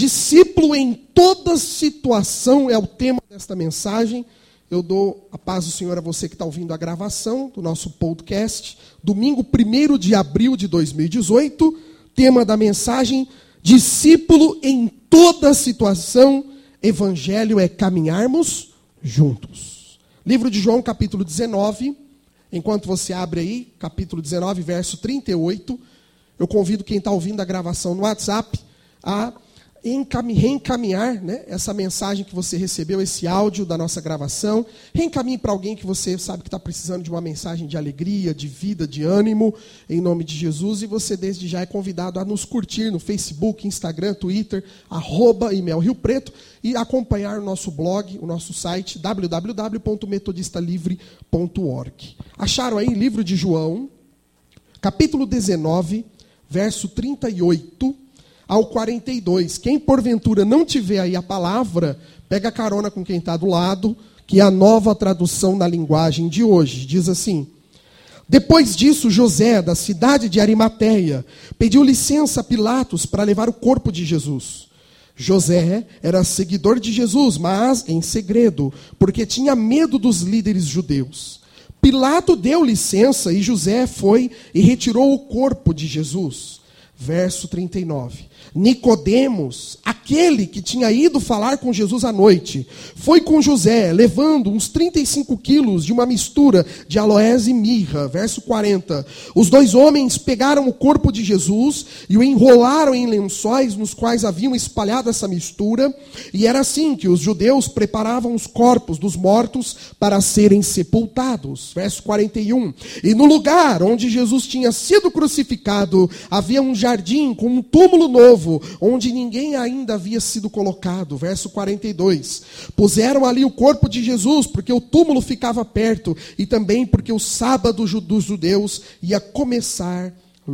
Discípulo em toda situação é o tema desta mensagem. Eu dou a paz do Senhor a você que está ouvindo a gravação do nosso podcast. Domingo 1º de abril de 2018. Tema da mensagem: discípulo em toda situação. Evangelho é caminharmos juntos. Livro de João, capítulo 19. Enquanto você abre aí, capítulo 19, verso 38. Eu convido quem está ouvindo a gravação no WhatsApp a reencaminhar, né, essa mensagem que você recebeu, esse áudio da nossa gravação. Reencaminhe para alguém que você sabe que está precisando de uma mensagem de alegria, de vida, de ânimo, em nome de Jesus. E você desde já é convidado a nos curtir no Facebook, Instagram, Twitter, @ImelRioPreto, e acompanhar o nosso blog, o nosso site, www.metodistalivre.org. Acharam aí livro de João, capítulo 19, verso 38 ao 42. Quem porventura não tiver aí a palavra, pega carona com quem está do lado, que é a nova tradução na linguagem de hoje. Diz assim: depois disso, José, da cidade de Arimateia, pediu licença a Pilatos para levar o corpo de Jesus. José era seguidor de Jesus, mas em segredo, porque tinha medo dos líderes judeus. Pilato deu licença e José foi e retirou o corpo de Jesus. Verso 39. Nicodemos, aquele que tinha ido falar com Jesus à noite, foi com José, levando uns 35 quilos de uma mistura de aloés e mirra. Verso 40. Os dois homens pegaram o corpo de Jesus e o enrolaram em lençóis nos quais haviam espalhado essa mistura. E era assim que os judeus preparavam os corpos dos mortos para serem sepultados. Verso 41. E no lugar onde Jesus tinha sido crucificado, havia um jardim com um túmulo novo, onde ninguém ainda havia sido colocado. Verso 42. Puseram ali o corpo de Jesus, porque o túmulo ficava perto, e também porque o sábado dos judeus ia começar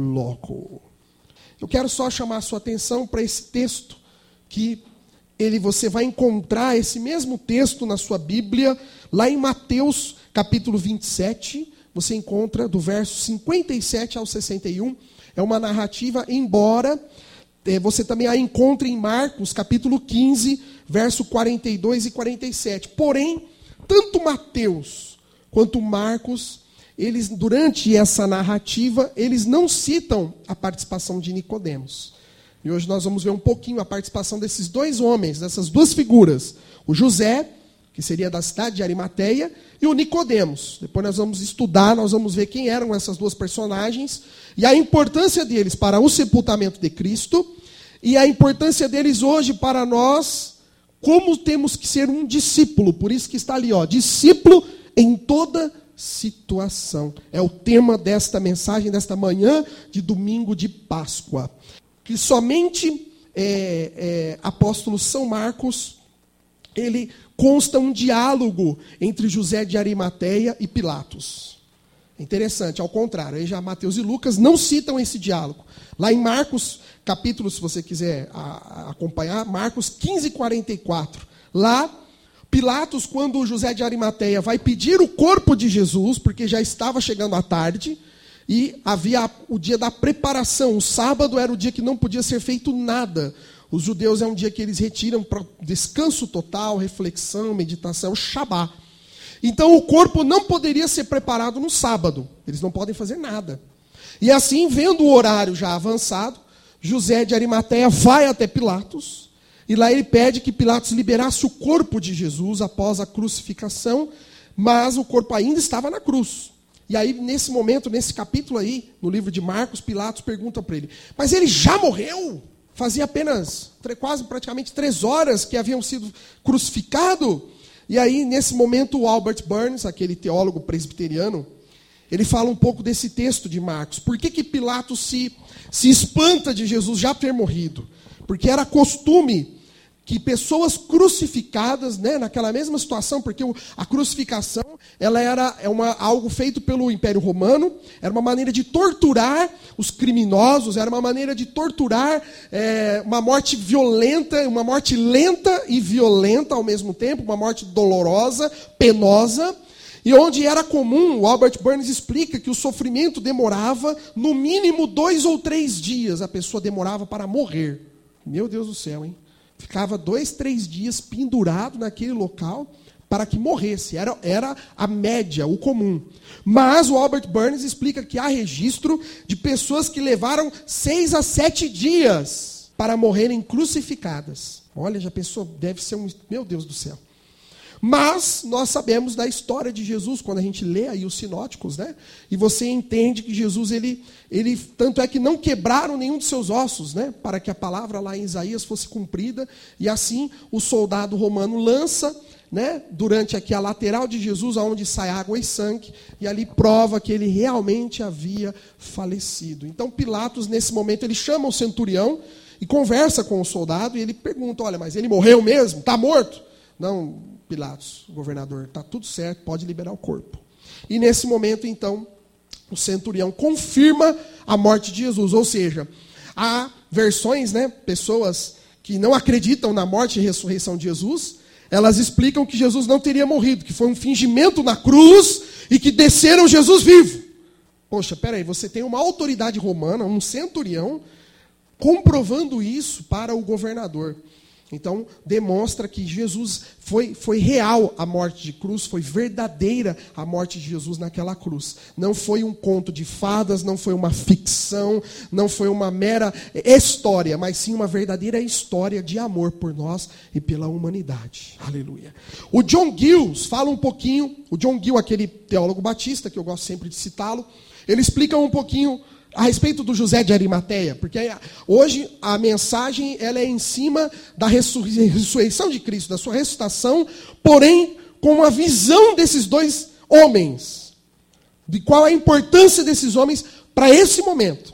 logo. Eu quero só chamar a sua atenção para esse texto, que você vai encontrar esse mesmo texto na sua Bíblia, lá em Mateus, capítulo 27, você encontra do verso 57 ao 61, é uma narrativa, embora você também a encontre em Marcos, capítulo 15, verso 42 e 47. Porém, tanto Mateus quanto Marcos, eles, durante essa narrativa, eles não citam a participação de Nicodemos. E hoje nós vamos ver um pouquinho a participação desses dois homens, dessas duas figuras. O José, que seria da cidade de Arimateia, e o Nicodemos. Depois nós vamos estudar, nós vamos ver quem eram essas duas personagens, e a importância deles para o sepultamento de Cristo, e a importância deles hoje para nós, como temos que ser um discípulo. Por isso que está ali, discípulo em toda situação. É o tema desta mensagem, desta manhã de domingo de Páscoa. Que somente apóstolo São Marcos, ele consta um diálogo entre José de Arimateia e Pilatos. Interessante, ao contrário, aí já Mateus e Lucas não citam esse diálogo. Lá em Marcos, capítulo, se você quiser acompanhar, Marcos 15, 44. Lá, Pilatos, quando José de Arimateia vai pedir o corpo de Jesus, porque já estava chegando a tarde, e havia o dia da preparação, o sábado era o dia que não podia ser feito nada. Os judeus é um dia que eles retiram para descanso total, reflexão, meditação, Shabá. Então o corpo não poderia ser preparado no sábado. Eles não podem fazer nada. E assim, vendo o horário já avançado, José de Arimateia vai até Pilatos. E lá ele pede que Pilatos liberasse o corpo de Jesus após a crucificação. Mas o corpo ainda estava na cruz. E aí, nesse momento, nesse capítulo aí, no livro de Marcos, Pilatos pergunta para ele: mas ele já morreu? Fazia apenas, praticamente 3 horas que haviam sido crucificado. E aí, nesse momento, o Albert Burns, aquele teólogo presbiteriano, ele fala um pouco desse texto de Marcos. Por que Pilatos se espanta de Jesus já ter morrido? Porque era costume que pessoas crucificadas, né, naquela mesma situação, porque a crucificação ela era algo feito pelo Império Romano, era uma maneira de torturar os criminosos, era uma maneira de torturar uma morte violenta, uma morte lenta e violenta ao mesmo tempo, uma morte dolorosa, penosa, e onde era comum, o Albert Burns explica que o sofrimento demorava no mínimo 2 ou 3 dias, a pessoa demorava para morrer. Meu Deus do céu, hein? ficava 2, 3 dias pendurado naquele local para que morresse. Era a média, o comum. Mas o Albert Burns explica que há registro de pessoas que levaram 6 a 7 dias para morrerem crucificadas. Olha, já pensou? Deve ser Meu Deus do céu. Mas nós sabemos da história de Jesus, quando a gente lê aí os sinóticos, né? E você entende que Jesus, ele tanto é que não quebraram nenhum de seus ossos, né? Para que a palavra lá em Isaías fosse cumprida. E assim o soldado romano lança, né, durante aqui a lateral de Jesus, aonde sai água e sangue, e ali prova que ele realmente havia falecido. Então Pilatos, nesse momento, ele chama o centurião e conversa com o soldado, e ele pergunta: olha, mas ele morreu mesmo? Está morto? Não, Pilatos, o governador, está tudo certo, pode liberar o corpo. E nesse momento, então, o centurião confirma a morte de Jesus. Ou seja, há versões, né, pessoas que não acreditam na morte e ressurreição de Jesus, elas explicam que Jesus não teria morrido, que foi um fingimento na cruz e que desceram Jesus vivo. Poxa, peraí, você tem uma autoridade romana, um centurião, comprovando isso para o governador. Então, demonstra que Jesus foi real a morte de cruz, foi verdadeira a morte de Jesus naquela cruz. Não foi um conto de fadas, não foi uma ficção, não foi uma mera história, mas sim uma verdadeira história de amor por nós e pela humanidade. Aleluia. O John Gill fala um pouquinho, o John Gill, aquele teólogo batista, que eu gosto sempre de citá-lo, ele explica um pouquinho a respeito do José de Arimateia, porque hoje a mensagem ela é em cima da ressurreição de Cristo, da sua ressuscitação, porém com uma visão desses dois homens, de qual a importância desses homens para esse momento.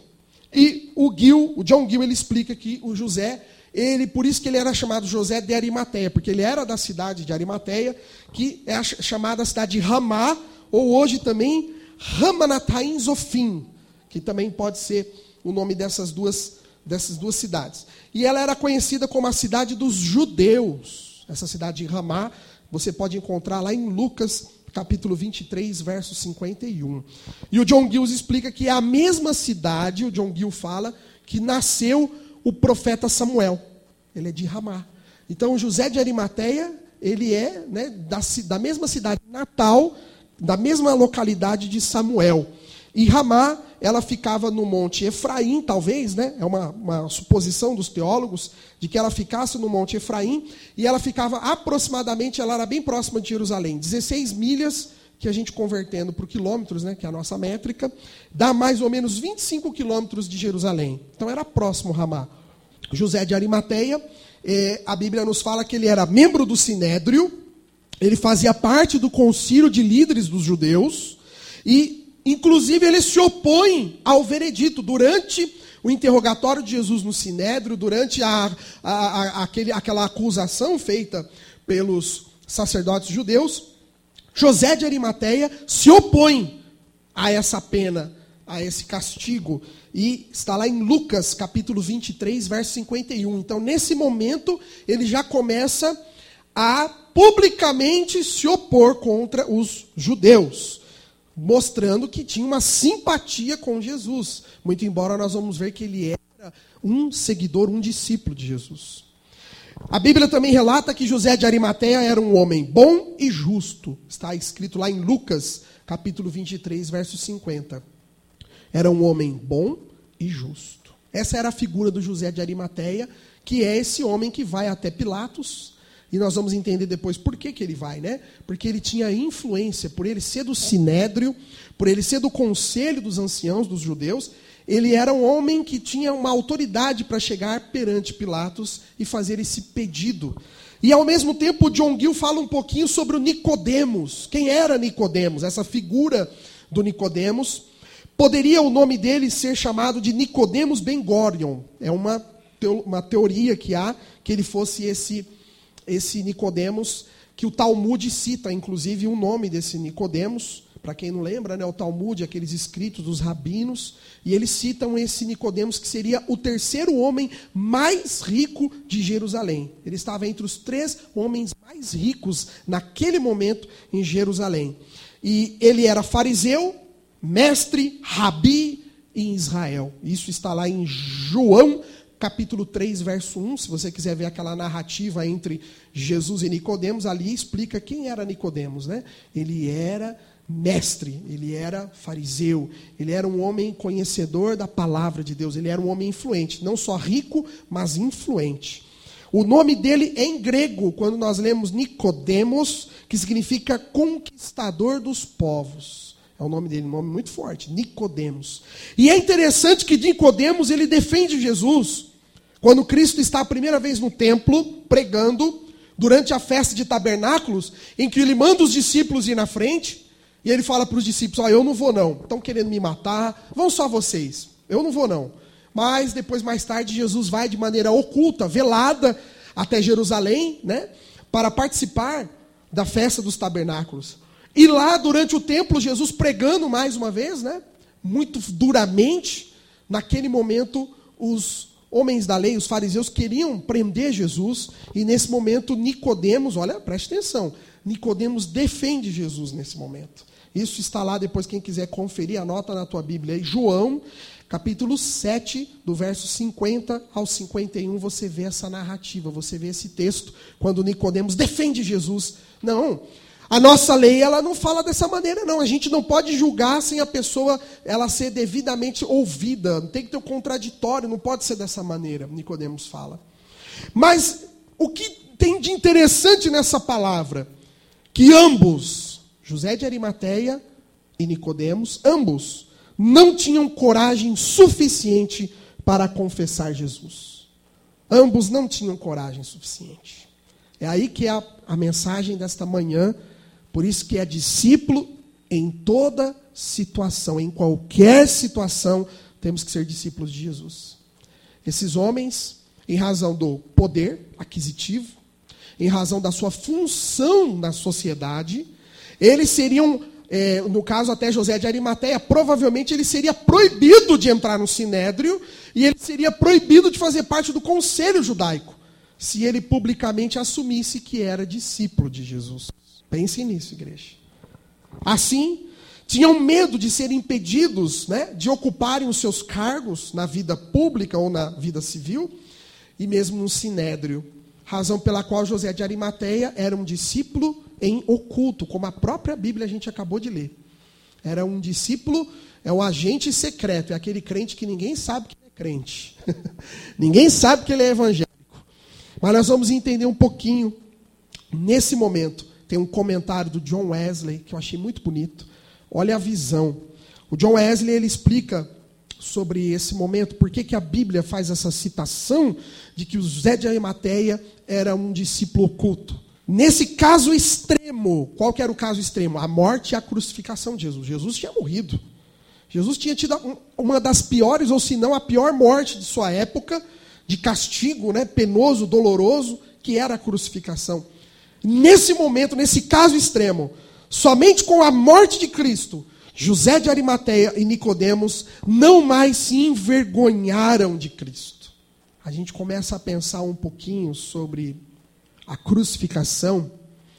E o John Gill, ele explica que o José, por isso que ele era chamado José de Arimateia, porque ele era da cidade de Arimateia, que é chamada a cidade de Ramá, ou hoje também Ramanathaim Zofim, que também pode ser o nome dessas duas cidades. E ela era conhecida como a cidade dos judeus. Essa cidade de Ramá, você pode encontrar lá em Lucas, capítulo 23, verso 51. E o John Gill explica que é a mesma cidade, o John Gill fala, que nasceu o profeta Samuel. Ele é de Ramá. Então, José de Arimateia, ele é, né, da mesma cidade natal, da mesma localidade de Samuel. E Ramá, ela ficava no Monte Efraim, talvez, né? É uma suposição dos teólogos, de que ela ficasse no Monte Efraim, e ela ficava aproximadamente, ela era bem próxima de Jerusalém, 16 milhas, que a gente convertendo por quilômetros, né, que é a nossa métrica, dá mais ou menos 25 quilômetros de Jerusalém. Então era próximo Ramá. José de Arimateia, a Bíblia nos fala que ele era membro do Sinédrio, ele fazia parte do concílio de líderes dos judeus, e inclusive, ele se opõe ao veredito. Durante o interrogatório de Jesus no Sinédrio, durante aquela acusação feita pelos sacerdotes judeus, José de Arimateia se opõe a essa pena, a esse castigo. E está lá em Lucas, capítulo 23, verso 51. Então, nesse momento, ele já começa a publicamente se opor contra os judeus, mostrando que tinha uma simpatia com Jesus, muito embora nós vamos ver que ele era um seguidor, um discípulo de Jesus. A Bíblia também relata que José de Arimateia era um homem bom e justo. Está escrito lá em Lucas, capítulo 23, verso 50. Era um homem bom e justo. Essa era a figura do José de Arimateia, que é esse homem que vai até Pilatos. E nós vamos entender depois por que ele vai, né? Porque ele tinha influência, por ele ser do Sinédrio, por ele ser do conselho dos anciãos dos judeus, ele era um homem que tinha uma autoridade para chegar perante Pilatos e fazer esse pedido. E ao mesmo tempo, John Gill fala um pouquinho sobre o Nicodemos. Quem era Nicodemos? Essa figura do Nicodemos. Poderia o nome dele ser chamado de Nicodemos Ben Gurion. É uma teoria que há, que ele fosse esse Nicodemos, que o Talmud cita, inclusive, o nome desse Nicodemos. Para quem não lembra, né, o Talmud, aqueles escritos dos rabinos, e eles citam esse Nicodemos, que seria o terceiro homem mais rico de Jerusalém. Ele estava entre os 3 homens mais ricos naquele momento em Jerusalém. E ele era fariseu, mestre, rabi em Israel. Isso está lá em João, capítulo 3, verso 1, se você quiser ver aquela narrativa entre Jesus e Nicodemos, ali explica quem era Nicodemos, né? Ele era mestre, ele era fariseu, ele era um homem conhecedor da palavra de Deus, ele era um homem influente, não só rico, mas influente. O nome dele é em grego, quando nós lemos Nicodemos, que significa conquistador dos povos. É o nome dele, um nome muito forte, Nicodemos. E é interessante que Nicodemos, ele defende Jesus. Quando Cristo está a primeira vez no templo, pregando, durante a festa de tabernáculos, em que ele manda os discípulos ir na frente, e ele fala para os discípulos, eu não vou não, estão querendo me matar, vão só vocês, eu não vou não. Mas depois, mais tarde, Jesus vai de maneira oculta, velada, até Jerusalém, né, para participar da festa dos tabernáculos. E lá, durante o templo, Jesus pregando mais uma vez, né, muito duramente, naquele momento, os homens da lei, os fariseus, queriam prender Jesus, e nesse momento, Nicodemos, olha, preste atenção, Nicodemos defende Jesus nesse momento. Isso está lá, depois quem quiser conferir, anota na tua Bíblia aí, João, capítulo 7, do verso 50 ao 51, você vê essa narrativa, você vê esse texto, quando Nicodemos defende Jesus. Não, a nossa lei, ela não fala dessa maneira, não. A gente não pode julgar sem a pessoa ela ser devidamente ouvida. Tem que ter um contraditório, não pode ser dessa maneira, Nicodemos fala. Mas o que tem de interessante nessa palavra? Que ambos, José de Arimateia e Nicodemos, ambos não tinham coragem suficiente para confessar Jesus. Ambos não tinham coragem suficiente. É aí que é a mensagem desta manhã. Por isso que é discípulo em toda situação, em qualquer situação, temos que ser discípulos de Jesus. Esses homens, em razão do poder aquisitivo, em razão da sua função na sociedade, eles seriam, no caso até José de Arimateia, provavelmente ele seria proibido de entrar no sinédrio e ele seria proibido de fazer parte do conselho judaico, se ele publicamente assumisse que era discípulo de Jesus. Pensem nisso, igreja. Assim, tinham medo de serem impedidos, né, de ocuparem os seus cargos na vida pública ou na vida civil, e mesmo no sinédrio. Razão pela qual José de Arimateia era um discípulo em oculto, como a própria Bíblia a gente acabou de ler. Era um discípulo, é um agente secreto, é aquele crente que ninguém sabe que ele é crente. Ninguém sabe que ele é evangélico. Mas nós vamos entender um pouquinho, nesse momento. Tem um comentário do John Wesley, que eu achei muito bonito. Olha a visão. O John Wesley, ele explica sobre esse momento, por que a Bíblia faz essa citação de que o José de Arimateia era um discípulo oculto. Nesse caso extremo, qual que era o caso extremo? A morte e a crucificação de Jesus. Jesus tinha morrido. Jesus tinha tido uma das piores, ou se não a pior morte de sua época, de castigo, né, penoso, doloroso, que era a crucificação. Nesse momento, nesse caso extremo, somente com a morte de Cristo, José de Arimateia e Nicodemos não mais se envergonharam de Cristo. A gente começa a pensar um pouquinho sobre a crucificação.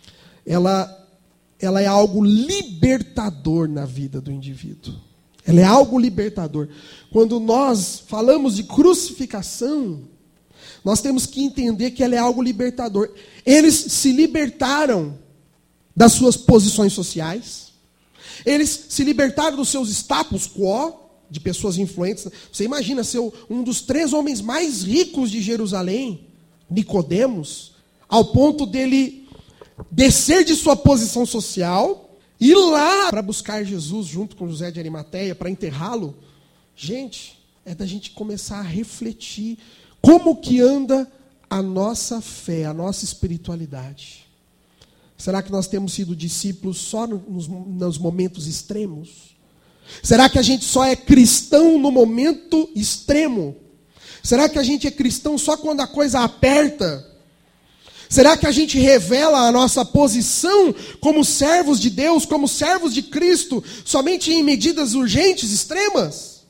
Ela é algo libertador na vida do indivíduo. Ela é algo libertador. Quando nós falamos de crucificação, nós temos que entender que ela é algo libertador. Eles se libertaram das suas posições sociais. Eles se libertaram dos seus status quo, de pessoas influentes. Você imagina ser um dos 3 homens mais ricos de Jerusalém, Nicodemos, ao ponto dele descer de sua posição social, ir lá para buscar Jesus junto com José de Arimateia, para enterrá-lo. Gente, é da gente começar a refletir como que anda a nossa fé, a nossa espiritualidade. Será que nós temos sido discípulos só nos momentos extremos? Será que a gente só é cristão no momento extremo? Será que a gente é cristão só quando a coisa aperta? Será que a gente revela a nossa posição como servos de Deus, como servos de Cristo, somente em medidas urgentes, extremas?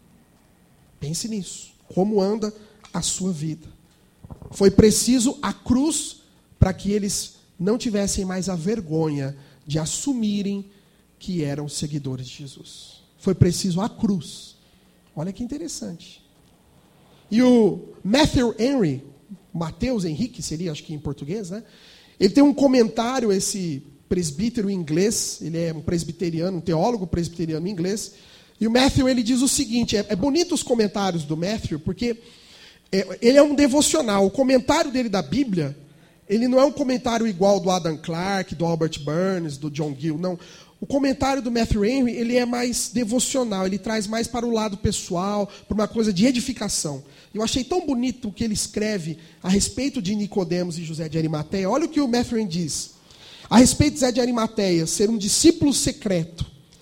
Pense nisso. Como anda a sua vida? Foi preciso a cruz para que eles não tivessem mais a vergonha de assumirem que eram seguidores de Jesus. Foi preciso a cruz. Olha que interessante. E o Matthew Henry, Mateus Henrique seria, acho que em português, né? Ele tem um comentário, esse presbítero inglês, ele é um presbiteriano, um teólogo presbiteriano inglês, e o Matthew, ele diz o seguinte, é bonito os comentários do Matthew, porque ele é um devocional, o comentário dele da Bíblia, ele não é um comentário igual do Adam Clarke, do Albert Burns, do John Gill, não. O comentário do Matthew Henry, ele é mais devocional, ele traz mais para o lado pessoal, para uma coisa de edificação. Eu achei tão bonito o que ele escreve a respeito de Nicodemos e José de Arimateia. Olha o que o Matthew Henry diz. A respeito de José de Arimateia ser um discípulo secreto.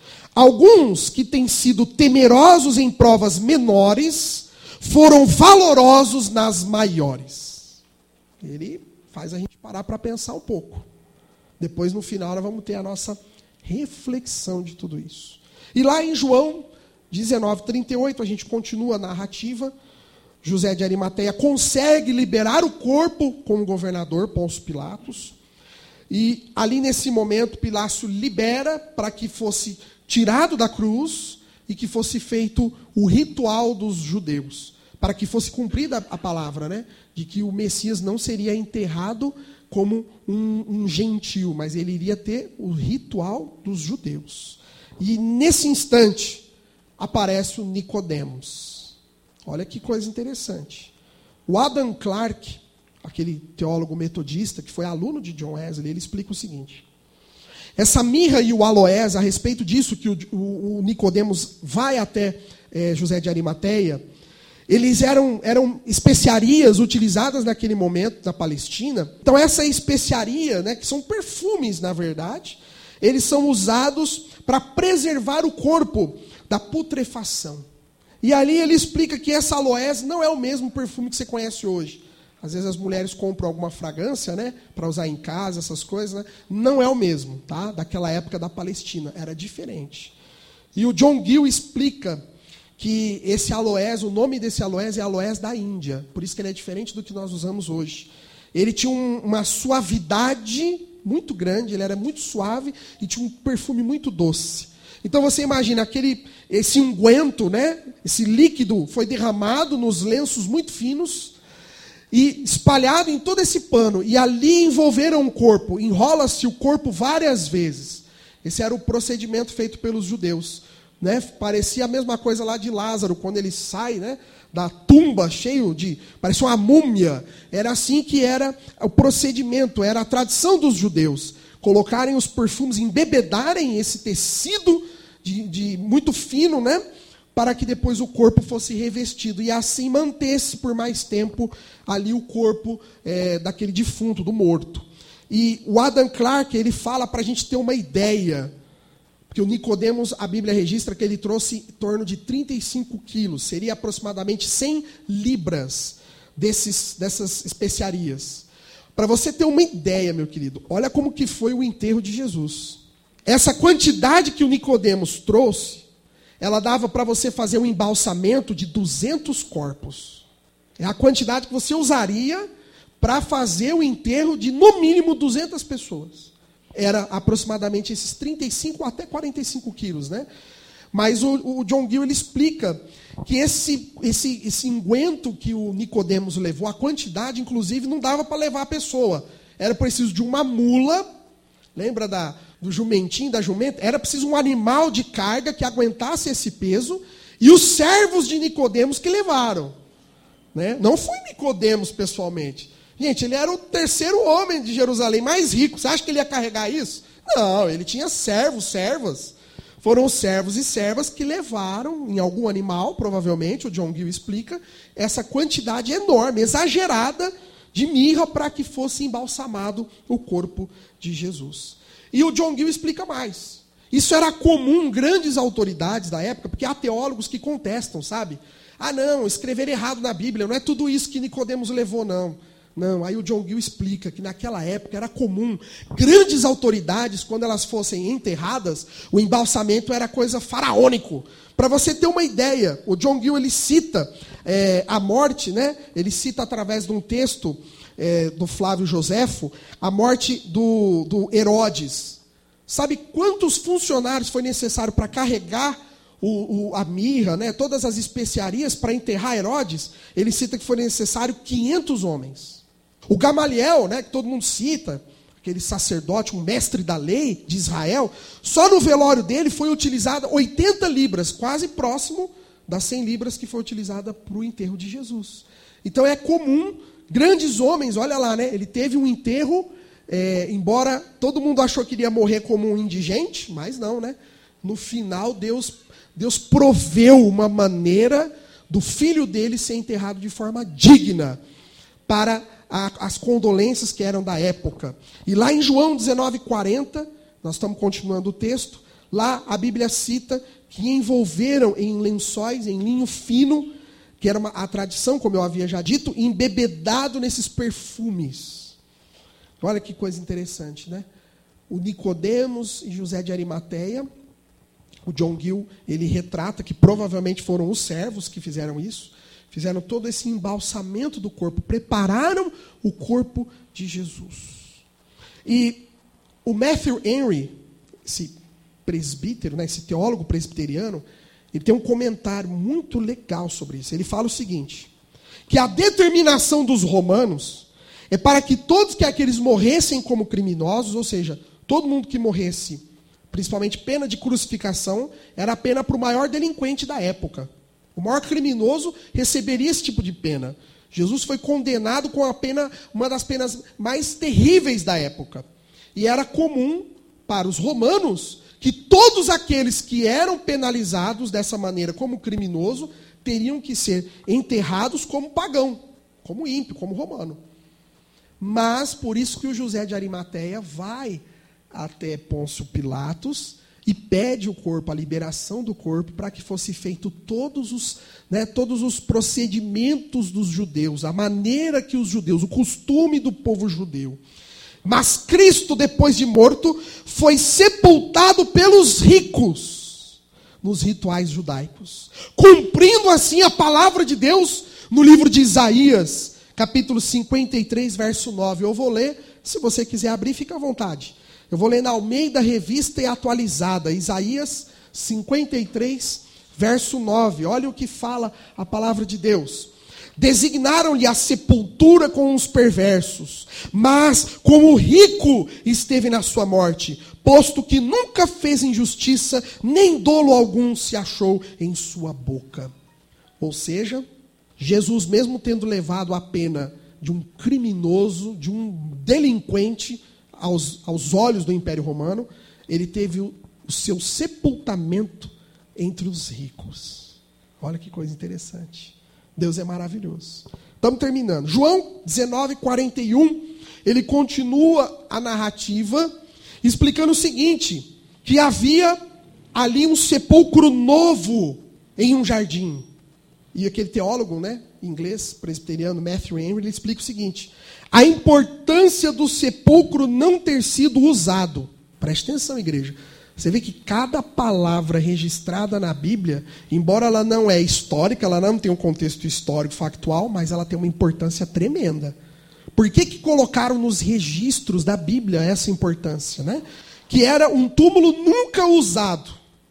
Alguns que têm sido temerosos em provas menores foram valorosos nas maiores. Ele faz a gente parar para pensar um pouco. Depois, no final, nós vamos ter a nossa reflexão de tudo isso. E lá em João 19:38, a gente continua a narrativa. José de Arimateia consegue liberar o corpo com o governador Pôncio Pilatos. E ali nesse momento, Pilatos libera para que fosse tirado da cruz e que fosse feito o ritual dos judeus. Para que fosse cumprida a palavra, né? De que o Messias não seria enterrado como um gentil, mas ele iria ter o ritual dos judeus. E nesse instante aparece o Nicodemos. Olha que coisa interessante. O Adam Clarke, aquele teólogo metodista que foi aluno de John Wesley, ele explica o seguinte. Essa mirra e o aloés, a respeito disso que o Nicodemos vai até José de Arimateia, eles eram especiarias utilizadas naquele momento na Palestina. Então essa especiaria, né, que são perfumes na verdade, eles são usados para preservar o corpo da putrefação. E ali ele explica que essa aloés não é o mesmo perfume que você conhece hoje. Às vezes as mulheres compram alguma fragrância, né, para usar em casa, essas coisas, né? Não é o mesmo, tá? Daquela época da Palestina, era diferente. E o John Gill explica que esse aloés, o nome desse aloés é aloés da Índia, por isso que ele é diferente do que nós usamos hoje. Ele tinha uma suavidade muito grande, ele era muito suave e tinha um perfume muito doce. Então você imagina esse unguento, né? Esse líquido foi derramado nos lenços muito finos e espalhado em todo esse pano. E ali envolveram o corpo, enrola-se o corpo várias vezes. Esse era o procedimento feito pelos judeus. Né? Parecia a mesma coisa lá de Lázaro, quando ele sai, né, da tumba parecia uma múmia. Era assim que era o procedimento, era a tradição dos judeus. Colocarem os perfumes, embebedarem esse tecido de muito fino, né, para que depois o corpo fosse revestido. E assim mantesse por mais tempo ali o corpo daquele defunto, do morto. E o Adam Clarke, ele fala para a gente ter uma ideia, porque o Nicodemos, a Bíblia registra que ele trouxe em torno de 35 quilos, seria aproximadamente 100 libras dessas especiarias. Para você ter uma ideia, meu querido, olha como que foi o enterro de Jesus. Essa quantidade que o Nicodemos trouxe, ela dava para você fazer um embalsamento de 200 corpos. É a quantidade que você usaria para fazer o enterro de, no mínimo, 200 pessoas. Era aproximadamente esses 35 até 45 quilos, né? Mas o John Gill, ele explica que esse unguento que o Nicodemos levou, a quantidade, inclusive, não dava para levar a pessoa. Era preciso de uma mula, lembra do jumentinho, da jumenta? Era preciso um animal de carga que aguentasse esse peso, e os servos de Nicodemos que levaram. Né? Não foi Nicodemos pessoalmente. Gente, ele era o terceiro homem de Jerusalém mais rico. Você acha que ele ia carregar isso? Não, ele tinha servas. Foram os servos e servas que levaram, em algum animal, provavelmente, o John Gill explica, essa quantidade enorme, exagerada, de mirra para que fosse embalsamado o corpo de Jesus. E o John Gill explica mais. Isso era comum, grandes autoridades da época, porque há teólogos que contestam, sabe? Ah, não, escrever errado na Bíblia, não é tudo isso que Nicodemos levou, não. Não, aí o John Gill explica que naquela época era comum, grandes autoridades, quando elas fossem enterradas, o embalsamento era coisa faraônico. Para você ter uma ideia, o John Gill, ele cita a morte, né? Ele cita através de um texto do Flávio Joséfo, a morte do Herodes. Sabe quantos funcionários foi necessário para carregar a mirra, né, todas as especiarias para enterrar Herodes, ele cita que foi necessário 500 homens. O Gamaliel, né, que todo mundo cita, aquele sacerdote, um mestre da lei de Israel, só no velório dele foi utilizada 80 libras, quase próximo das 100 libras que foi utilizada para o enterro de Jesus. Então é comum, grandes homens, olha lá, né, ele teve um enterro, embora todo mundo achou que iria morrer como um indigente, mas não, né? No final, Deus proveu uma maneira do filho dele ser enterrado de forma digna para as condolências que eram da época. E lá em João 19:40, nós estamos continuando o texto, lá a Bíblia cita que envolveram em lençóis, em linho fino, que era a tradição, como eu havia já dito, embebedado nesses perfumes. Olha que coisa interessante, né? O Nicodemos e José de Arimateia, o John Gill, ele retrata que provavelmente foram os servos que fizeram isso, fizeram todo esse embalsamento do corpo, prepararam o corpo de Jesus. E o Matthew Henry, esse presbítero, né, esse teólogo presbiteriano, ele tem um comentário muito legal sobre isso. Ele fala o seguinte, que a determinação dos romanos é para que todos que aqueles morressem como criminosos, ou seja, todo mundo que morresse, principalmente pena de crucificação, era a pena para o maior delinquente da época. O maior criminoso receberia esse tipo de pena. Jesus foi condenado com a pena, uma das penas mais terríveis da época. E era comum para os romanos que todos aqueles que eram penalizados dessa maneira como criminoso teriam que ser enterrados como pagão, como ímpio, como romano. Mas por isso que o José de Arimateia vai até Pôncio Pilatos e pede o corpo, a liberação do corpo, para que fosse feito todos os procedimentos dos judeus, a maneira que os judeus, o costume do povo judeu. Mas Cristo, depois de morto, foi sepultado pelos ricos nos rituais judaicos, cumprindo assim a palavra de Deus no livro de Isaías, capítulo 53, verso 9. Eu vou ler, se você quiser abrir, fica à vontade. Eu vou ler na Almeida Revista e Atualizada, Isaías 53, verso 9. Olha o que fala a palavra de Deus. Designaram-lhe a sepultura com os perversos, mas como o rico esteve na sua morte, posto que nunca fez injustiça, nem dolo algum se achou em sua boca. Ou seja, Jesus, mesmo tendo levado a pena de um criminoso, de um delinquente, aos olhos do Império Romano, ele teve o seu sepultamento entre os ricos. Olha que coisa interessante. Deus é maravilhoso. Estamos terminando. João 19:41, ele continua a narrativa, explicando o seguinte, que havia ali um sepulcro novo em um jardim. E aquele teólogo, né, inglês, presbiteriano, Matthew Henry, ele explica o seguinte, a importância do sepulcro não ter sido usado. Preste atenção, igreja. Você vê que cada palavra registrada na Bíblia, embora ela não é histórica, ela não tem um contexto histórico, factual, mas ela tem uma importância tremenda. Por que colocaram nos registros da Bíblia essa importância, né? Que era um túmulo nunca usado.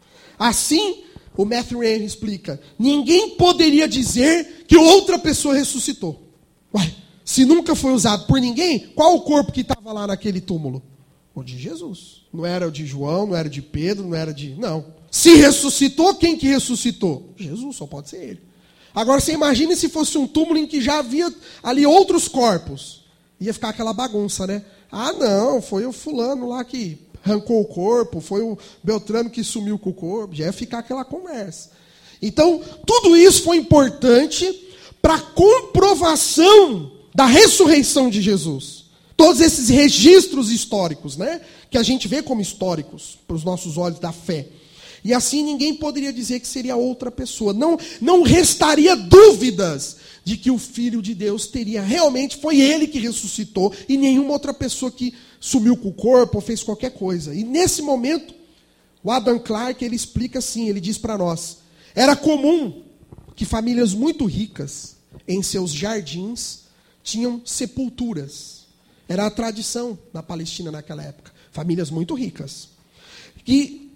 Assim, o Matthew Henry explica, ninguém poderia dizer que outra pessoa ressuscitou. Ué, se nunca foi usado por ninguém, qual o corpo que estava lá naquele túmulo? O de Jesus. Não era o de João, não era o de Pedro, não era de... Não. Se ressuscitou, quem que ressuscitou? Jesus, só pode ser ele. Agora, você imagine se fosse um túmulo em que já havia ali outros corpos. Ia ficar aquela bagunça, né? Ah, não, foi o fulano lá que arrancou o corpo, foi o Beltrano que sumiu com o corpo. Já ia ficar aquela conversa. Então, tudo isso foi importante para a comprovação da ressurreição de Jesus. Todos esses registros históricos, né, que a gente vê como históricos para os nossos olhos da fé. E assim ninguém poderia dizer que seria outra pessoa. Não restaria dúvidas de que o Filho de Deus teria realmente, foi ele que ressuscitou e nenhuma outra pessoa que sumiu com o corpo ou fez qualquer coisa. E nesse momento, o Adam Clarke, ele explica assim, ele diz para nós, era comum que famílias muito ricas, em seus jardins, tinham sepulturas. Era a tradição na Palestina naquela época. Famílias muito ricas. E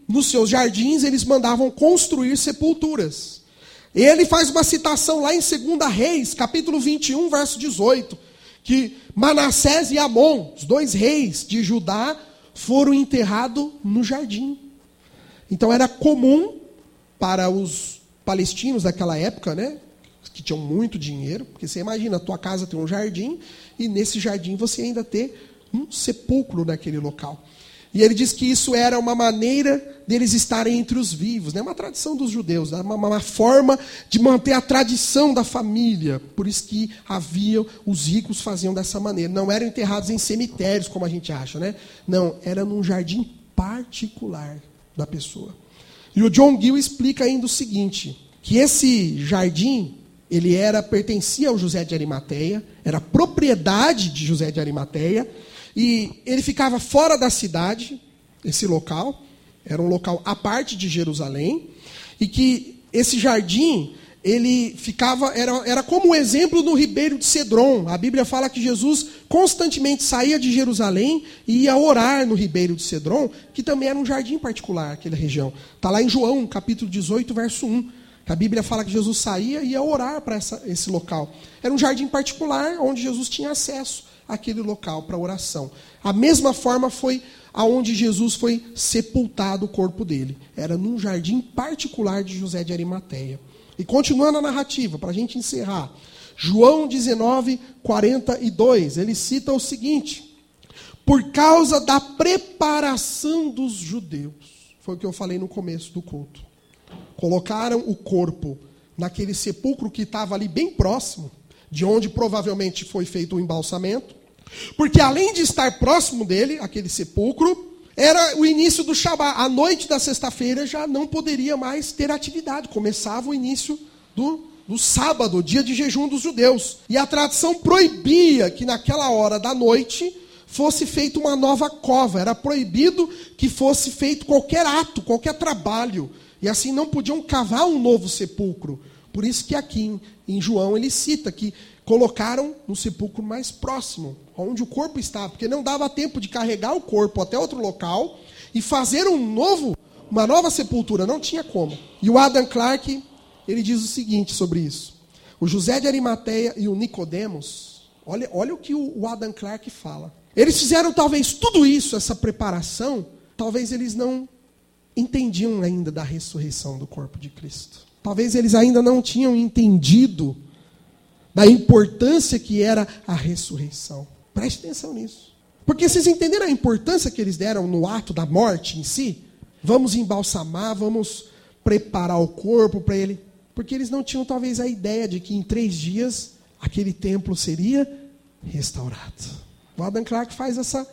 nos seus jardins, eles mandavam construir sepulturas. Ele faz uma citação lá em 2 Reis, capítulo 21, verso 18, que Manassés e Amon, os dois reis de Judá, foram enterrados no jardim. Então era comum para os palestinos daquela época, né, que tinham muito dinheiro, porque você imagina, a tua casa tem um jardim, e nesse jardim você ainda ter um sepulcro naquele local. E ele diz que isso era uma maneira deles estarem entre os vivos, né? Uma tradição dos judeus, uma forma de manter a tradição da família. Por isso que os ricos faziam dessa maneira. Não eram enterrados em cemitérios, como a gente acha, né? Não, era num jardim particular da pessoa. E o John Gill explica ainda o seguinte, que esse jardim, ele pertencia ao José de Arimateia, era propriedade de José de Arimateia, e ele ficava fora da cidade, esse local, era um local à parte de Jerusalém, e que esse jardim, ele ficava, era como um exemplo no Ribeiro de Cedron. A Bíblia fala que Jesus constantemente saía de Jerusalém e ia orar no Ribeiro de Cedron, que também era um jardim particular, aquela região. Está lá em João, capítulo 18, verso 1. A Bíblia fala que Jesus saía e ia orar para esse local. Era um jardim particular, onde Jesus tinha acesso àquele local para oração. A mesma forma foi aonde Jesus foi sepultado o corpo dele. Era num jardim particular de José de Arimateia. E continuando a narrativa, para a gente encerrar. João 19, 42, ele cita o seguinte: por causa da preparação dos judeus. Foi o que eu falei no começo do culto. Colocaram o corpo naquele sepulcro que estava ali bem próximo, de onde provavelmente foi feito o embalsamento. Porque além de estar próximo dele, aquele sepulcro, era o início do Shabat. A noite da sexta-feira já não poderia mais ter atividade. Começava o início do sábado, dia de jejum dos judeus. E a tradição proibia que naquela hora da noite fosse feita uma nova cova. Era proibido que fosse feito qualquer ato, qualquer trabalho. E assim não podiam cavar um novo sepulcro. Por isso que aqui em João ele cita que colocaram no sepulcro mais próximo, onde o corpo estava, porque não dava tempo de carregar o corpo até outro local e fazer uma nova sepultura, não tinha como. E o Adam Clarke, ele diz o seguinte sobre isso. O José de Arimateia e o Nicodemos, olha o que o Adam Clarke fala. Eles fizeram talvez tudo isso, essa preparação, talvez eles não entendiam ainda da ressurreição do corpo de Cristo. Talvez eles ainda não tinham entendido da importância que era a ressurreição. Preste atenção nisso. Porque vocês entenderam a importância que eles deram no ato da morte em si? Vamos embalsamar, vamos preparar o corpo para ele. Porque eles não tinham talvez a ideia de que em 3 dias aquele templo seria restaurado. O Adam Clarke faz essa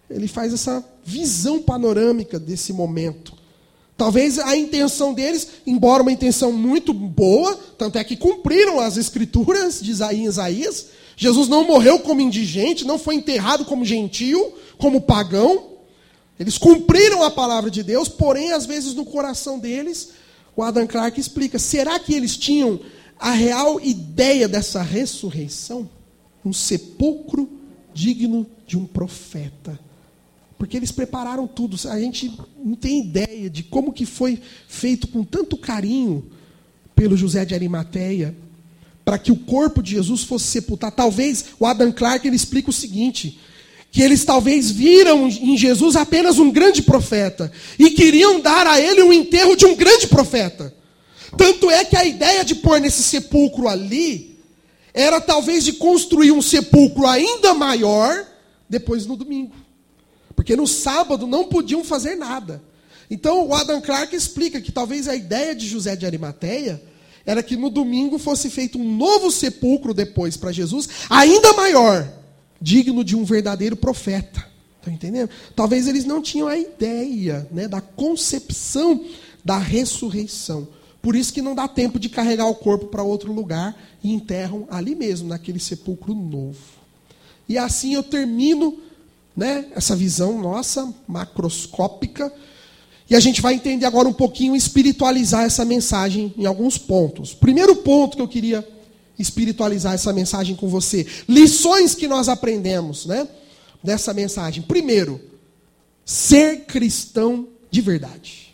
visão panorâmica desse momento. Talvez a intenção deles, embora uma intenção muito boa, tanto é que cumpriram as escrituras de Isaías. Jesus não morreu como indigente, não foi enterrado como gentio, como pagão. Eles cumpriram a palavra de Deus, porém, às vezes, no coração deles, o Adam Clarke explica, será que eles tinham a real ideia dessa ressurreição? Um sepulcro digno de um profeta. Porque eles prepararam tudo. A gente não tem ideia de como que foi feito com tanto carinho pelo José de Arimateia para que o corpo de Jesus fosse sepultado. Talvez o Adam Clarke ele explica o seguinte, que eles talvez viram em Jesus apenas um grande profeta e queriam dar a ele o enterro de um grande profeta. Tanto é que a ideia de pôr nesse sepulcro ali era talvez de construir um sepulcro ainda maior depois no domingo. Porque no sábado não podiam fazer nada. Então o Adam Clarke explica que talvez a ideia de José de Arimateia era que no domingo fosse feito um novo sepulcro depois para Jesus, ainda maior, digno de um verdadeiro profeta. Estão entendendo? Talvez eles não tinham a ideia, né, da concepção da ressurreição. Por isso que não dá tempo de carregar o corpo para outro lugar e enterram ali mesmo, naquele sepulcro novo. E assim eu termino, né, essa visão nossa, macroscópica, e a gente vai entender agora um pouquinho, espiritualizar essa mensagem em alguns pontos. Primeiro ponto que eu queria espiritualizar essa mensagem com você, lições que nós aprendemos, né, dessa mensagem. Primeiro, ser cristão de verdade.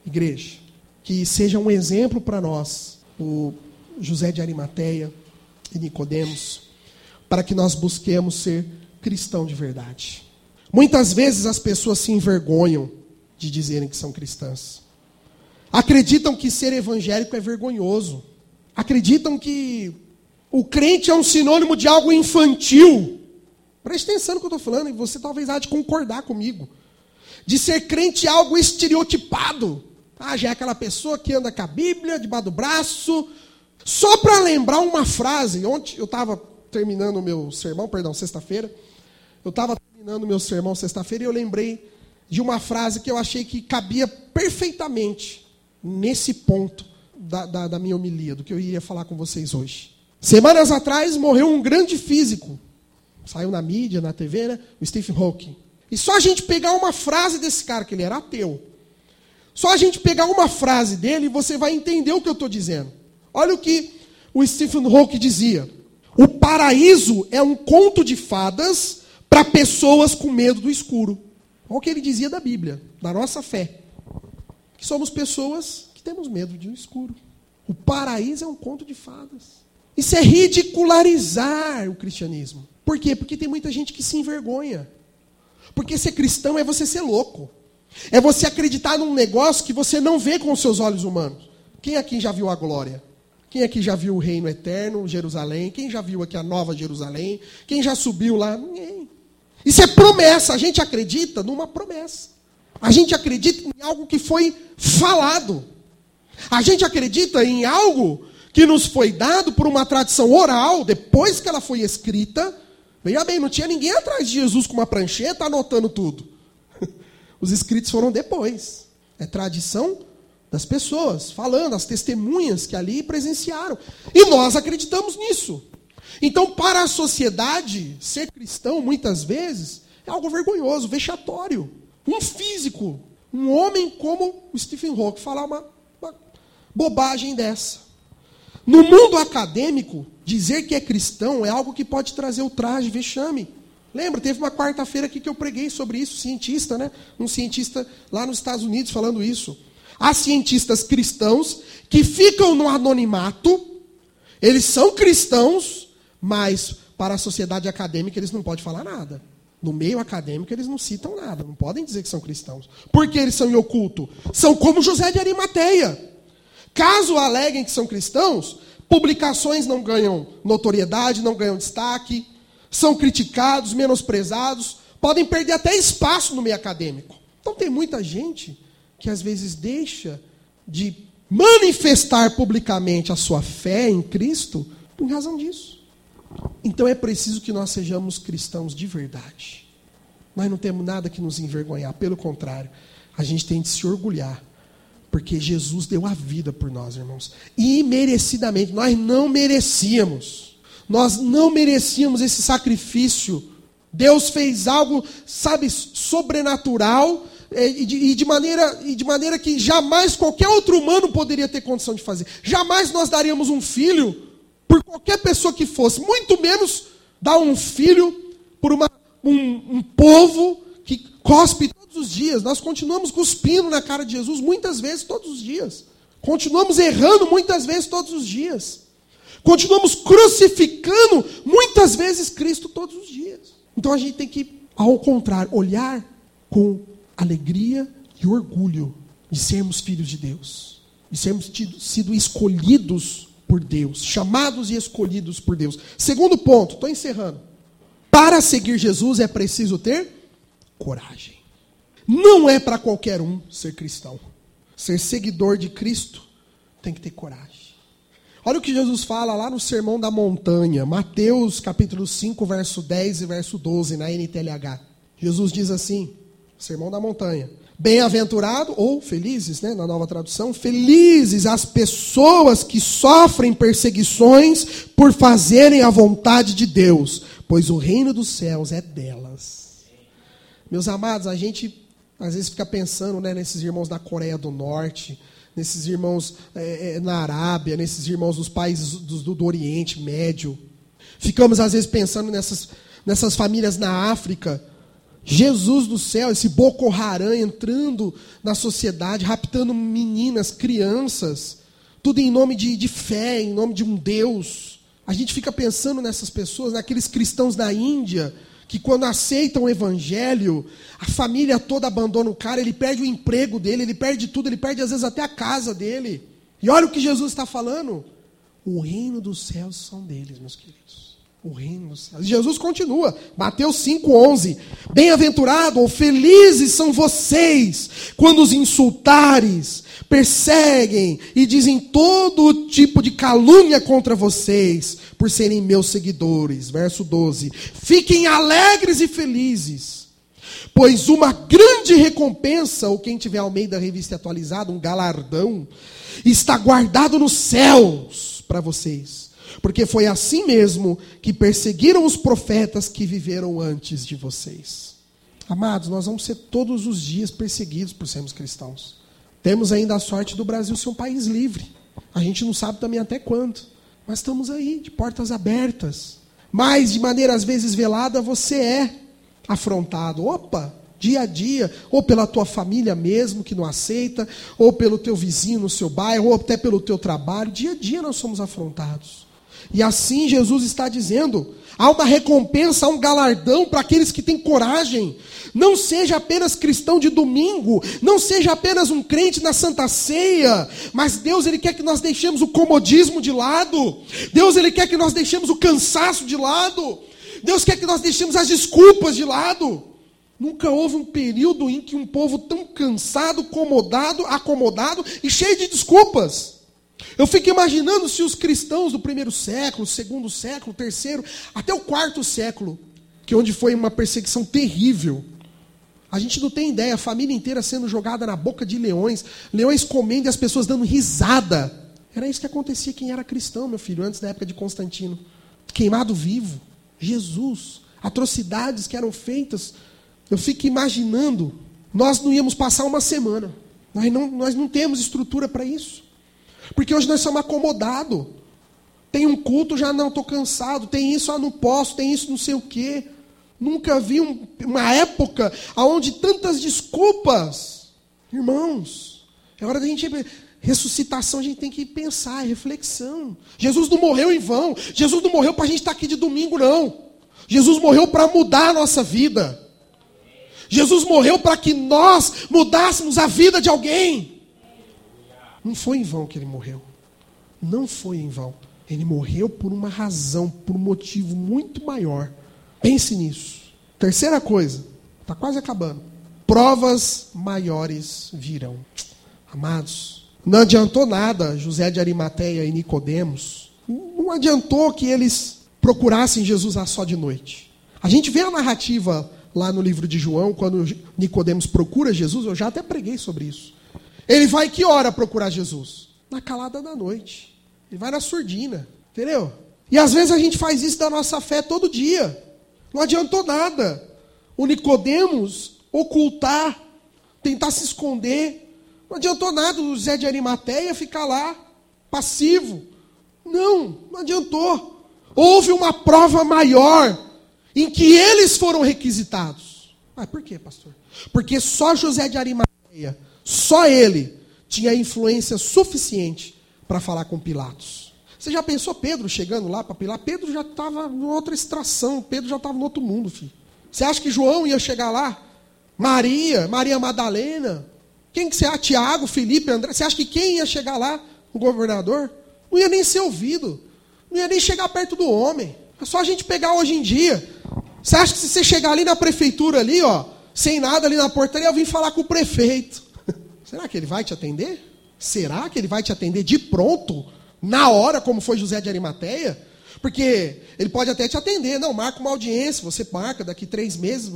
Igreja, que seja um exemplo para nós, o José de Arimateia e Nicodemos, para que nós busquemos ser cristão de verdade. Muitas vezes as pessoas se envergonham de dizerem que são cristãs. Acreditam que ser evangélico é vergonhoso. Acreditam que o crente é um sinônimo de algo infantil. Preste atenção no que eu estou falando, e você talvez há de concordar comigo. De ser crente é algo estereotipado. Já é aquela pessoa que anda com a Bíblia debaixo do braço. Só para lembrar uma frase, ontem eu estava terminando o meu sermão, sexta-feira. Eu estava terminando o meu sermão sexta-feira e eu lembrei de uma frase que eu achei que cabia perfeitamente nesse ponto da minha homilia, do que eu iria falar com vocês hoje. Semanas atrás morreu um grande físico. Saiu na mídia, na TV, né? O Stephen Hawking. E só a gente pegar uma frase desse cara, que ele era ateu. Só a gente pegar uma frase dele e você vai entender o que eu estou dizendo. Olha o que o Stephen Hawking dizia. O paraíso é um conto de fadas para pessoas com medo do escuro. Olha o que ele dizia da Bíblia, da nossa fé. Que somos pessoas que temos medo de um escuro. O paraíso é um conto de fadas. Isso é ridicularizar o cristianismo. Por quê? Porque tem muita gente que se envergonha. Porque ser cristão é você ser louco. É você acreditar num negócio que você não vê com os seus olhos humanos. Quem aqui já viu a glória? Quem aqui já viu o reino eterno, Jerusalém? Quem já viu aqui a nova Jerusalém? Quem já subiu lá? Ninguém. Isso é promessa. A gente acredita numa promessa. A gente acredita em algo que foi falado. A gente acredita em algo que nos foi dado por uma tradição oral, depois que ela foi escrita. Veja bem, não tinha ninguém atrás de Jesus com uma prancheta anotando tudo. Os escritos foram depois. É tradição das pessoas, falando, as testemunhas que ali presenciaram. E nós acreditamos nisso. Então, para a sociedade, ser cristão, muitas vezes, é algo vergonhoso, vexatório. Um físico, um homem como o Stephen Hawking, falar uma bobagem dessa. No mundo acadêmico, dizer que é cristão é algo que pode trazer ultraje, vexame. Lembra, teve uma quarta-feira aqui que eu preguei sobre isso, cientista, né? Um cientista lá nos Estados Unidos falando isso. Há cientistas cristãos que ficam no anonimato, eles são cristãos, mas para a sociedade acadêmica eles não podem falar nada. No meio acadêmico eles não citam nada, não podem dizer que são cristãos. Por que eles são em oculto? São como José de Arimateia. Caso aleguem que são cristãos, publicações não ganham notoriedade, não ganham destaque, são criticados, menosprezados, podem perder até espaço no meio acadêmico. Então tem muita gente que às vezes deixa de manifestar publicamente a sua fé em Cristo por razão disso. Então é preciso que nós sejamos cristãos de verdade. Nós não temos nada que nos envergonhar, pelo contrário, a gente tem de se orgulhar. Porque Jesus deu a vida por nós, irmãos. Imerecidamente. Nós não merecíamos. Nós não merecíamos esse sacrifício. Deus fez algo, sabe, sobrenatural e de maneira que jamais qualquer outro humano poderia ter condição de fazer. Jamais nós daríamos um filho por qualquer pessoa que fosse. Muito menos dar um filho por um povo que cospe todos os dias. Nós continuamos cuspindo na cara de Jesus muitas vezes todos os dias. Continuamos errando muitas vezes todos os dias. Continuamos crucificando muitas vezes Cristo todos os dias. Então a gente tem que, ao contrário, olhar com alegria e orgulho de sermos filhos de Deus. De sermos sido escolhidos por Deus. Chamados e escolhidos por Deus. Segundo ponto, estou encerrando. Para seguir Jesus é preciso ter coragem. Não é para qualquer um ser cristão. Ser seguidor de Cristo tem que ter coragem. Olha o que Jesus fala lá no Sermão da Montanha, Mateus capítulo 5, verso 10 e verso 12, na NTLH. Jesus diz assim, Sermão da Montanha: bem-aventurado, ou felizes, né, na nova tradução, felizes as pessoas que sofrem perseguições por fazerem a vontade de Deus, pois o reino dos céus é delas. Meus amados, a gente às vezes fica pensando, né, nesses irmãos da Coreia do Norte, nesses irmãos na Arábia, nesses irmãos dos países do Oriente Médio. Ficamos às vezes pensando nessas famílias na África, Jesus do céu, esse Boko Haram entrando na sociedade, raptando meninas, crianças, tudo em nome de fé, em nome de um Deus. A gente fica pensando nessas pessoas, naqueles cristãos da Índia, que quando aceitam o evangelho, a família toda abandona o cara, ele perde o emprego dele, ele perde tudo, ele perde às vezes até a casa dele. E olha o que Jesus está falando. O reino dos céus são deles, meus queridos. O reino dos céus. E Jesus continua, Mateus 5,11. Bem-aventurado ou felizes são vocês, quando os insultares, perseguem e dizem todo tipo de calúnia contra vocês, por serem meus seguidores. Verso 12. Fiquem alegres e felizes, pois uma grande recompensa, ou quem tiver Almeida Revista Atualizada, um galardão, está guardado nos céus para vocês. Porque foi assim mesmo que perseguiram os profetas que viveram antes de vocês. Amados, nós vamos ser todos os dias perseguidos por sermos cristãos. Temos ainda a sorte do Brasil ser um país livre. A gente não sabe também até quando. Mas estamos aí, de portas abertas. Mas, de maneira às vezes velada, você é afrontado. Opa! Dia a dia, ou pela tua família mesmo, que não aceita, ou pelo teu vizinho no seu bairro, ou até pelo teu trabalho. Dia a dia nós somos afrontados. E assim Jesus está dizendo, há uma recompensa, há um galardão para aqueles que têm coragem. Não seja apenas cristão de domingo, não seja apenas um crente na Santa Ceia, mas Deus, Ele quer que nós deixemos o comodismo de lado. Deus, Ele quer que nós deixemos o cansaço de lado. Deus quer que nós deixemos as desculpas de lado. Nunca houve um período em que um povo tão cansado, acomodado e cheio de desculpas. Eu fico imaginando se os cristãos do primeiro século, segundo século, terceiro, até o quarto século, que onde foi uma perseguição terrível. A gente não tem ideia, a família inteira sendo jogada na boca de leões, leões comendo e as pessoas dando risada. Era isso que acontecia quem era cristão, meu filho, antes da época de Constantino. Queimado vivo. Jesus, atrocidades que eram feitas. Eu fico imaginando, nós não íamos passar uma semana. Nós não temos estrutura para isso. Porque hoje nós somos acomodados. Tem um culto, já não, estou cansado. Tem isso, não posso. Tem isso, não sei o quê. Nunca vi uma época onde tantas desculpas. Irmãos, é hora da gente... Ressuscitação a gente tem que pensar, é reflexão. Jesus não morreu em vão. Jesus não morreu para a gente estar aqui de domingo, não. Jesus morreu para mudar a nossa vida. Jesus morreu para que nós mudássemos a vida de alguém. Não foi em vão que ele morreu. Não foi em vão. Ele morreu por uma razão, por um motivo muito maior. Pense nisso. Terceira coisa, está quase acabando. Provas maiores virão. Amados, não adiantou nada José de Arimateia e Nicodemos. Não adiantou que eles procurassem Jesus só de noite. A gente vê a narrativa lá no livro de João, quando Nicodemos procura Jesus, eu já até preguei sobre isso. Ele vai que hora procurar Jesus? Na calada da noite. Ele vai na surdina, entendeu? E às vezes a gente faz isso da nossa fé todo dia. Não adiantou nada o Nicodemos ocultar, tentar se esconder. Não adiantou nada o José de Arimateia ficar lá, passivo. Não adiantou. Houve uma prova maior em que eles foram requisitados. Mas por quê, pastor? Porque só José de Arimateia, só ele tinha influência suficiente para falar com Pilatos. Você já pensou Pedro chegando lá para Pilatos? Pedro já estava em outra extração, Pedro já estava em outro mundo, filho. Você acha que João ia chegar lá? Maria Madalena, quem que você acha? Tiago, Felipe, André, você acha que quem ia chegar lá? O governador? Não ia nem ser ouvido, não ia nem chegar perto do homem. É só a gente pegar hoje em dia. Você acha que se você chegar ali na prefeitura, ali, ó, sem nada ali na portaria, eu vim falar com o prefeito. Será que ele vai te atender? Será que ele vai te atender de pronto, na hora, como foi José de Arimateia? Porque ele pode até te atender. Não, marca uma audiência, você marca, daqui 3 meses...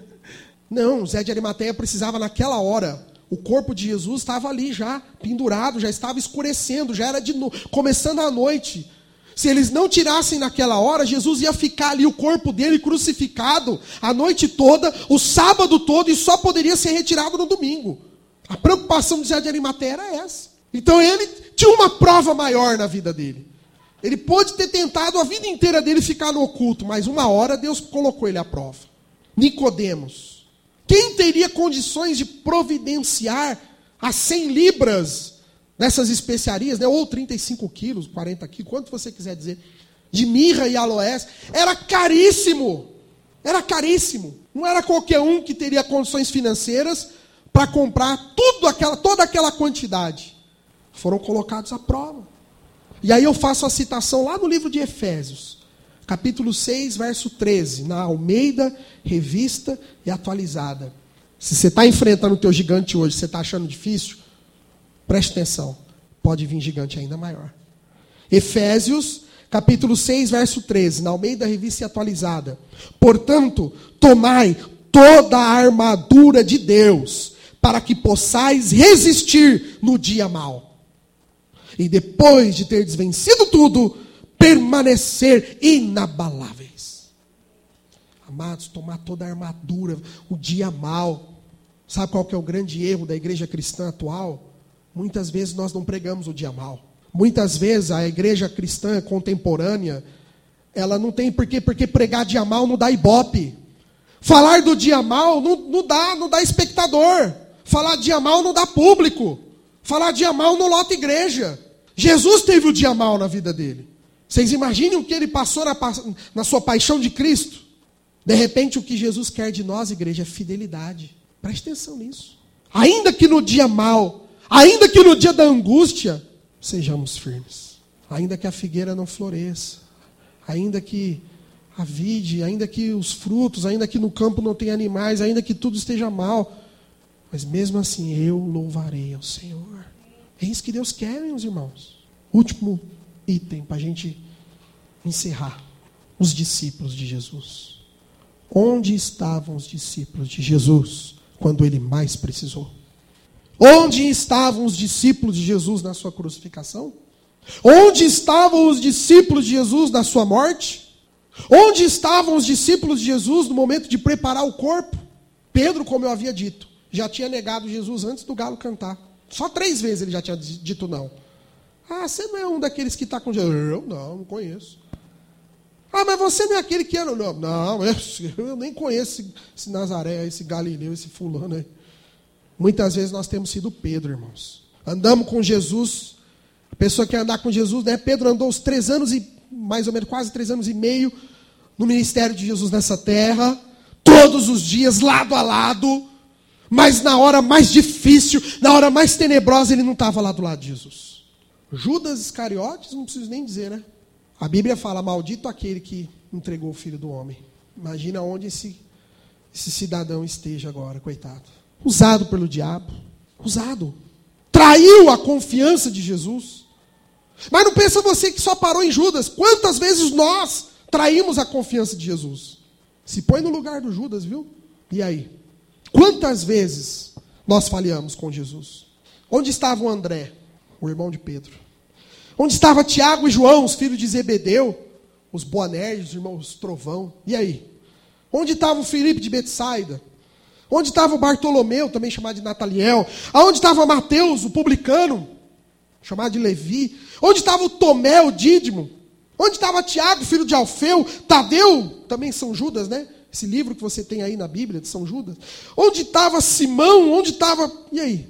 Não, José de Arimateia precisava naquela hora. O corpo de Jesus estava ali já, pendurado, já estava escurecendo, já era começando a noite. Se eles não tirassem naquela hora, Jesus ia ficar ali, o corpo dele crucificado, a noite toda, o sábado todo, e só poderia ser retirado no domingo. A preocupação de José de Arimateia era essa. Então ele tinha uma prova maior na vida dele. Ele pôde ter tentado a vida inteira dele ficar no oculto, mas uma hora Deus colocou ele à prova. Nicodemos. Quem teria condições de providenciar as 100 libras dessas especiarias, né? Ou 35 quilos, 40 quilos, quanto você quiser dizer, de mirra e aloés? Era caríssimo. Era caríssimo. Não era qualquer um que teria condições financeiras para comprar toda aquela quantidade. Foram colocados à prova. E aí eu faço a citação lá no livro de Efésios, capítulo 6, verso 13, na Almeida, Revista e Atualizada. Se você está enfrentando o teu gigante hoje, você está achando difícil, preste atenção, pode vir gigante ainda maior. Efésios, capítulo 6, verso 13, na Almeida, Revista e Atualizada. Portanto, tomai toda a armadura de Deus, para que possais resistir no dia mau. E depois de ter desvencido tudo, permanecer inabaláveis. Amados, tomar toda a armadura, o dia mau. Sabe qual que é o grande erro da igreja cristã atual? Muitas vezes nós não pregamos o dia mau. Muitas vezes a igreja cristã contemporânea, ela não tem porque pregar dia mau não dá ibope. Falar do dia mau não dá espectador. Falar dia mau não dá público. Falar dia mau não lota igreja. Jesus teve o dia mau na vida dele. Vocês imaginem o que ele passou na sua paixão de Cristo? De repente, o que Jesus quer de nós, igreja, é fidelidade. Preste atenção nisso. Ainda que no dia mau, ainda que no dia da angústia, sejamos firmes. Ainda que a figueira não floresça, ainda que a vide, ainda que os frutos, ainda que no campo não tenha animais, ainda que tudo esteja mal, mas mesmo assim eu louvarei ao Senhor. É isso que Deus quer, meus irmãos. Último item para a gente encerrar. Os discípulos de Jesus. Onde estavam os discípulos de Jesus quando ele mais precisou? Onde estavam os discípulos de Jesus na sua crucificação? Onde estavam os discípulos de Jesus na sua morte? Onde estavam os discípulos de Jesus no momento de preparar o corpo? Pedro, como eu havia dito, já tinha negado Jesus antes do galo cantar. Só 3 vezes ele já tinha dito não. Ah, você não é um daqueles que está com Jesus? Eu não conheço. Ah, mas você não é aquele que era... Não, eu nem conheço esse Nazaré, esse Galileu, esse fulano aí. Muitas vezes nós temos sido Pedro, irmãos. Andamos com Jesus. A pessoa que andar com Jesus, né? Pedro andou os 3 anos e mais ou menos quase 3 anos e meio no ministério de Jesus nessa terra. Todos os dias, lado a lado. Mas na hora mais difícil, na hora mais tenebrosa, ele não estava lá do lado de Jesus. Judas Iscariotes, não preciso nem dizer, né? A Bíblia fala, maldito aquele que entregou o Filho do Homem. Imagina onde esse cidadão esteja agora, coitado. Usado pelo diabo. Usado. Traiu a confiança de Jesus. Mas não pensa você que só parou em Judas. Quantas vezes nós traímos a confiança de Jesus? Se põe no lugar do Judas, viu? E aí? Quantas vezes nós falhamos com Jesus? Onde estava o André, o irmão de Pedro? Onde estava Tiago e João, os filhos de Zebedeu? Os Boanerges, os irmãos Trovão. E aí? Onde estava o Filipe de Betsaida? Onde estava o Bartolomeu, também chamado de Nataliel? Aonde estava Mateus, o publicano, chamado de Levi? Onde estava o Tomé, o Dídimo? Onde estava Tiago, filho de Alfeu? Tadeu, também São Judas, né? Esse livro que você tem aí na Bíblia, de São Judas. Onde estava Simão? Onde estava... E aí?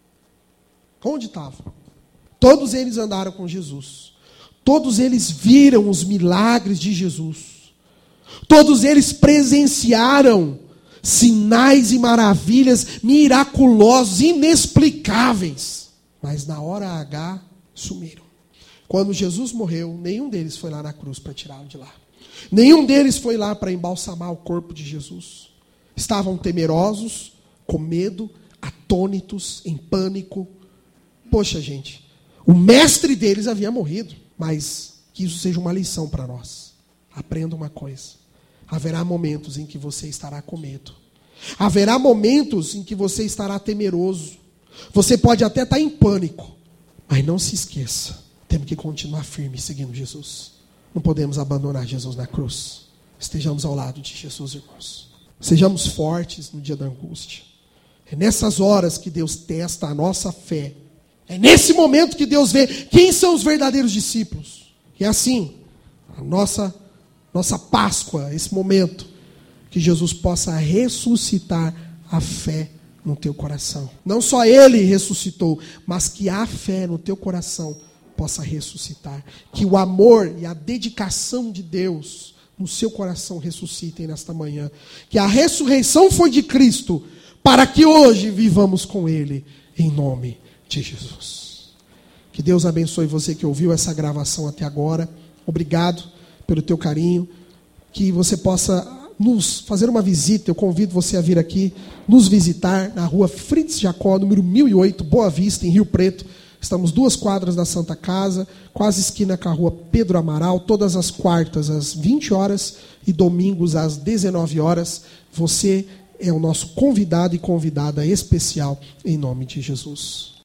Onde estava? Todos eles andaram com Jesus. Todos eles viram os milagres de Jesus. Todos eles presenciaram sinais e maravilhas miraculosos, inexplicáveis. Mas na hora H, sumiram. Quando Jesus morreu, nenhum deles foi lá na cruz para tirá-lo de lá. Nenhum deles foi lá para embalsamar o corpo de Jesus. Estavam temerosos, com medo, atônitos, em pânico. Poxa, gente, o mestre deles havia morrido. Mas que isso seja uma lição para nós. Aprenda uma coisa. Haverá momentos em que você estará com medo. Haverá momentos em que você estará temeroso. Você pode até estar em pânico. Mas não se esqueça. Temos que continuar firme seguindo Jesus. Não podemos abandonar Jesus na cruz. Estejamos ao lado de Jesus, irmãos. Sejamos fortes no dia da angústia. É nessas horas que Deus testa a nossa fé. É nesse momento que Deus vê quem são os verdadeiros discípulos. E assim, a nossa Páscoa, esse momento, que Jesus possa ressuscitar a fé no teu coração. Não só Ele ressuscitou, mas que a fé no teu coração possa ressuscitar. Que o amor e a dedicação de Deus no seu coração ressuscitem nesta manhã. Que a ressurreição foi de Cristo, para que hoje vivamos com Ele, em nome de Jesus. Que Deus abençoe você que ouviu essa gravação até agora. Obrigado pelo teu carinho. Que você possa nos fazer uma visita. Eu convido você a vir aqui nos visitar na rua Fritz Jacó, número 1008, Boa Vista, em Rio Preto. Estamos 2 quadras da Santa Casa, quase esquina com a rua Pedro Amaral, todas as quartas às 20 horas e domingos às 19 horas. Você é o nosso convidado e convidada especial, em nome de Jesus.